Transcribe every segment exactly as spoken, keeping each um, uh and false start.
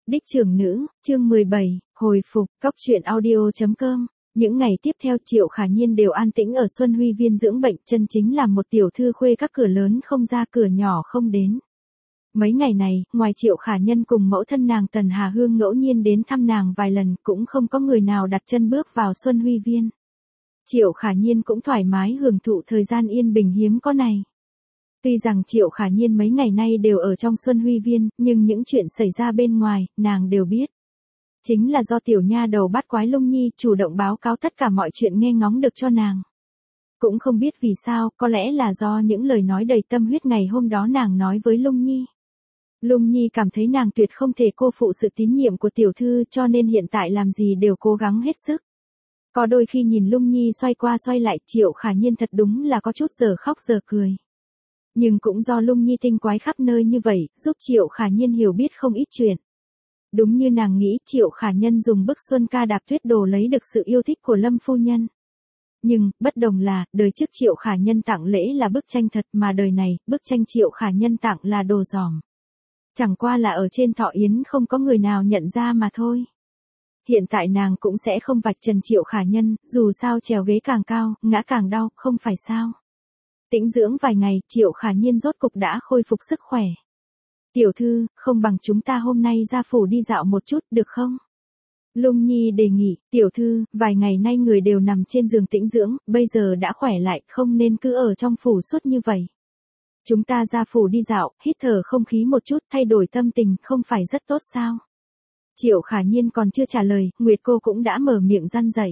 Đích trưởng nữ, chương mười bảy, hồi phục, cóc truyện audio chấm com. Những ngày tiếp theo Triệu Khả Nhiên đều an tĩnh ở Xuân Huy Viên dưỡng bệnh, chân chính là một tiểu thư khuê các, cửa lớn không ra cửa nhỏ không đến. Mấy ngày này, ngoài Triệu Khả Nhân cùng mẫu thân nàng Tần Hà Hương ngẫu nhiên đến thăm nàng vài lần, cũng không có người nào đặt chân bước vào Xuân Huy Viên. Triệu Khả Nhiên cũng thoải mái hưởng thụ thời gian yên bình hiếm có này. Tuy rằng Triệu Khả Nhiên mấy ngày nay đều ở trong Xuân Huy Viên, nhưng những chuyện xảy ra bên ngoài, nàng đều biết. Chính là do tiểu nha đầu bắt quái Lung Nhi chủ động báo cáo tất cả mọi chuyện nghe ngóng được cho nàng. Cũng không biết vì sao, có lẽ là do những lời nói đầy tâm huyết ngày hôm đó nàng nói với Lung Nhi. Lung Nhi cảm thấy nàng tuyệt không thể cô phụ sự tín nhiệm của tiểu thư, cho nên hiện tại làm gì đều cố gắng hết sức. Có đôi khi nhìn Lung Nhi xoay qua xoay lại, Triệu Khả Nhiên thật đúng là có chút giờ khóc giờ cười. Nhưng cũng do Lung Nhi tinh quái khắp nơi như vậy, giúp Triệu Khả Nhiên hiểu biết không ít chuyện. Đúng như nàng nghĩ, Triệu Khả Nhân dùng bức Xuân Ca Đạp Tuyết đồ lấy được sự yêu thích của Lâm phu nhân. Nhưng, bất đồng là, đời trước Triệu Khả Nhân tặng lễ là bức tranh thật, mà đời này, bức tranh Triệu Khả Nhân tặng là đồ giỏm. Chẳng qua là ở trên thọ yến không có người nào nhận ra mà thôi. Hiện tại nàng cũng sẽ không vạch trần Triệu Khả Nhân, dù sao trèo ghế càng cao, ngã càng đau, không phải sao. Tĩnh dưỡng vài ngày, Triệu Khả Nhiên rốt cục đã khôi phục sức khỏe. Tiểu thư, không bằng chúng ta hôm nay ra phủ đi dạo một chút, được không? Lung Nhi đề nghị, tiểu thư, vài ngày nay người đều nằm trên giường tĩnh dưỡng, bây giờ đã khỏe lại, không nên cứ ở trong phủ suốt như vậy. Chúng ta ra phủ đi dạo, hít thở không khí một chút, thay đổi tâm tình, không phải rất tốt sao? Triệu Khả Nhiên còn chưa trả lời, Nguyệt cô cũng đã mở miệng răn dậy.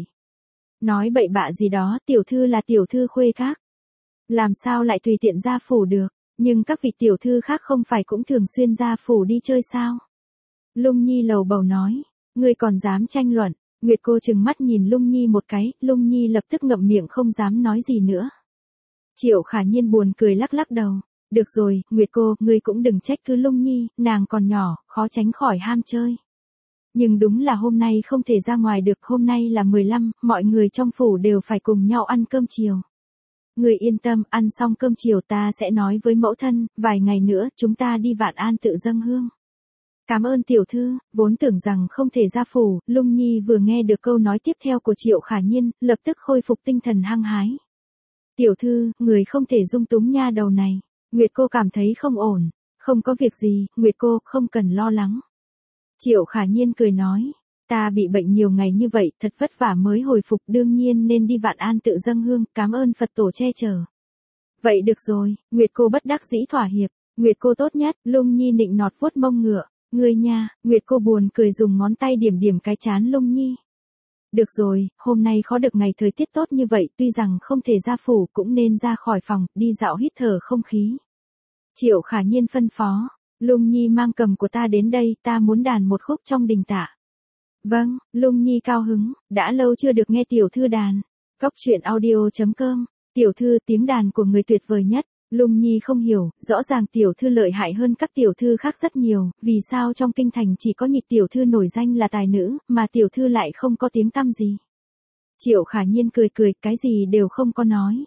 Nói bậy bạ gì đó, tiểu thư là tiểu thư khuê các. Làm sao lại tùy tiện ra phủ được, nhưng các vị tiểu thư khác không phải cũng thường xuyên ra phủ đi chơi sao? Lung Nhi lầu bầu nói, ngươi còn dám tranh luận, Nguyệt cô trừng mắt nhìn Lung Nhi một cái, Lung Nhi lập tức ngậm miệng không dám nói gì nữa. Triệu Khả Nhiên buồn cười lắc lắc đầu, được rồi, Nguyệt cô, ngươi cũng đừng trách cứ Lung Nhi, nàng còn nhỏ, khó tránh khỏi ham chơi. Nhưng đúng là hôm nay không thể ra ngoài được, hôm nay là mười lăm, mọi người trong phủ đều phải cùng nhau ăn cơm chiều. Người yên tâm, ăn xong cơm chiều ta sẽ nói với mẫu thân, vài ngày nữa chúng ta đi Vạn An tự dâng hương. Cảm ơn tiểu thư, vốn tưởng rằng không thể ra phủ, Lung Nhi vừa nghe được câu nói tiếp theo của Triệu Khả Nhiên, lập tức khôi phục tinh thần hăng hái. Tiểu thư, người không thể dung túng nha đầu này. Nguyệt cô cảm thấy không ổn, không có việc gì, Nguyệt cô không cần lo lắng. Triệu Khả Nhiên cười nói. Ta bị bệnh nhiều ngày như vậy, thật vất vả mới hồi phục, đương nhiên nên đi Vạn An tự dâng hương, cảm ơn Phật tổ che chở. Vậy được rồi, Nguyệt cô bất đắc dĩ thỏa hiệp, Nguyệt cô tốt nhất, Lung Nhi nịnh nọt vuốt mông ngựa, ngươi nha, Nguyệt cô buồn cười dùng ngón tay điểm điểm cái chán Lung Nhi. Được rồi, hôm nay khó được ngày thời tiết tốt như vậy, tuy rằng không thể ra phủ cũng nên ra khỏi phòng, đi dạo hít thở không khí. Triệu Khả Nhiên phân phó, Lung Nhi mang cầm của ta đến đây, ta muốn đàn một khúc trong đình tạ. Vâng, Lung Nhi cao hứng, đã lâu chưa được nghe tiểu thư đàn. Cóc truyện audio chấm com, tiểu thư tiếng đàn của người tuyệt vời nhất. Lung Nhi không hiểu, rõ ràng tiểu thư lợi hại hơn các tiểu thư khác rất nhiều, vì sao trong kinh thành chỉ có nhị tiểu thư nổi danh là tài nữ, mà tiểu thư lại không có tiếng tăm gì. Triệu Khả Nhiên cười cười, cái gì đều không có nói.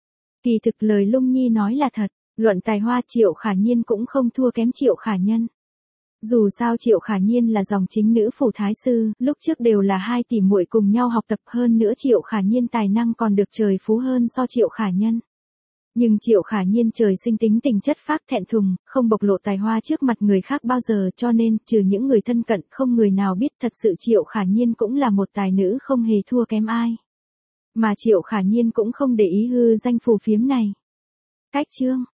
Kỳ thực lời Lung Nhi nói là thật, luận tài hoa Triệu Khả Nhiên cũng không thua kém Triệu Khả Nhân. Dù sao Triệu Khả Nhiên là dòng chính nữ phủ thái sư, lúc trước đều là hai tỷ muội cùng nhau học tập, hơn nữa Triệu Khả Nhiên tài năng còn được trời phú hơn so Triệu Khả Nhân. Nhưng Triệu Khả Nhiên trời sinh tính tình chất phác thẹn thùng, không bộc lộ tài hoa trước mặt người khác bao giờ, cho nên, trừ những người thân cận, không người nào biết thật sự Triệu Khả Nhiên cũng là một tài nữ không hề thua kém ai. Mà Triệu Khả Nhiên cũng không để ý hư danh phù phiếm này. Cách chương